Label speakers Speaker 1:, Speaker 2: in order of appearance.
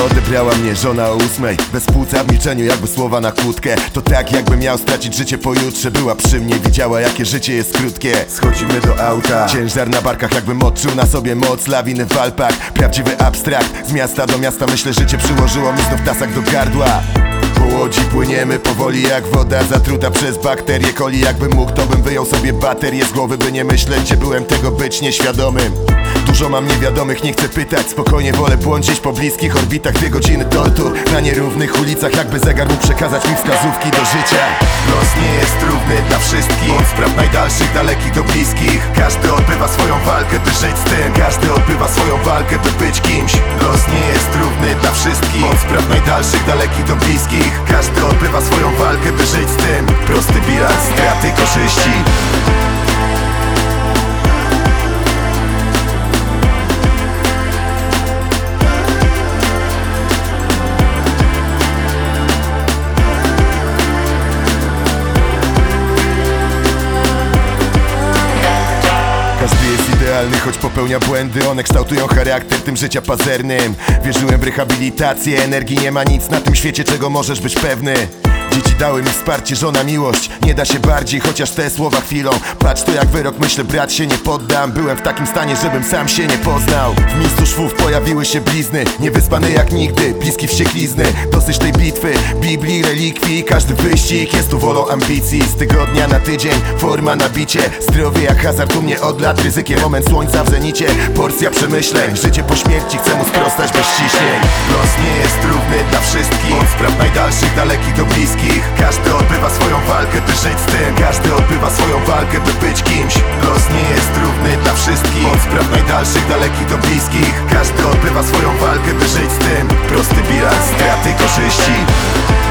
Speaker 1: odebrała mnie żona o 8. Bez płuca w milczeniu jakby słowa na kłódkę. To tak jakbym miał stracić życie pojutrze. Była przy mnie, widziała jakie życie jest krótkie. Schodzimy do auta, ciężar na barkach jakbym odczuł na sobie moc lawiny w Alpach. Prawdziwy abstrakt, z miasta do miasta myślę życie przyłożyło mi znów tasak do gardła. Po łodzi płyniemy powoli jak woda zatruta przez bakterie coli. Jakbym mógł, to bym wyjął sobie baterię z głowy, by nie myśleć, gdzie byłem, tego być nieświadomym. Dużo mam niewiadomych, nie chcę pytać, spokojnie wolę błądzić po bliskich orbitach. 2 godziny tortur na nierównych ulicach, jakby zegar mógł przekazać mi wskazówki do życia. Los nie jest równy dla wszystkich, od spraw najdalszych, dalekich do bliskich. Każdy odbywa swoją walkę, by żyć z tym. Każdy odbywa swoją walkę, by być kimś. Los nie jest równy dla wszystkich, od spraw najdalszych, dalekich do bliskich. Każdy odbywa swoją walkę, by żyć z tym. Prosty bilans, straty, korzyści. Każdy jest idealny, choć popełnia błędy. One kształtują charakter tym życia pazernym. Wierzyłem w rehabilitację, energii nie ma nic na tym świecie, czego możesz być pewny. Dzieci dały mi wsparcie, żona miłość. Nie da się bardziej, chociaż te słowa chwilą. Patrz to jak wyrok, myślę brat się nie poddam. Byłem w takim stanie, żebym sam się nie poznał. W miejscu szwów pojawiły się blizny, niewyspany jak nigdy, bliski wścieklizny. Dosyć tej bitwy, Biblii, relikwii. Każdy wyścig jest tu wolą ambicji. Z tygodnia na tydzień, forma na bicie. Zdrowie jak hazard u mnie od lat, ryzykiem moment słońca w zenicie. Porcja przemyśleń, życie po śmierci, chcę mu sprostać bez ciśnień. Los nie jest równy dla wszystkich, od spraw najdalszych, dalekich do bliskich. Każdy odbywa swoją walkę, by żyć z tym. Każdy odbywa swoją walkę, by być kimś. Los nie jest równy dla wszystkich, od spraw najdalszych, dalekich do bliskich. Każdy odbywa swoją walkę, by żyć z tym. Prosty bilans, straty, korzyści.